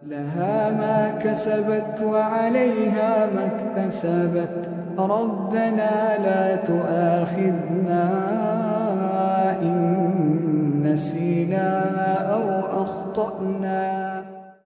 لها ما كسبت وعليها ما اكتسبت ربنا لا تؤاخذنا إن نسينا أو أخطأنا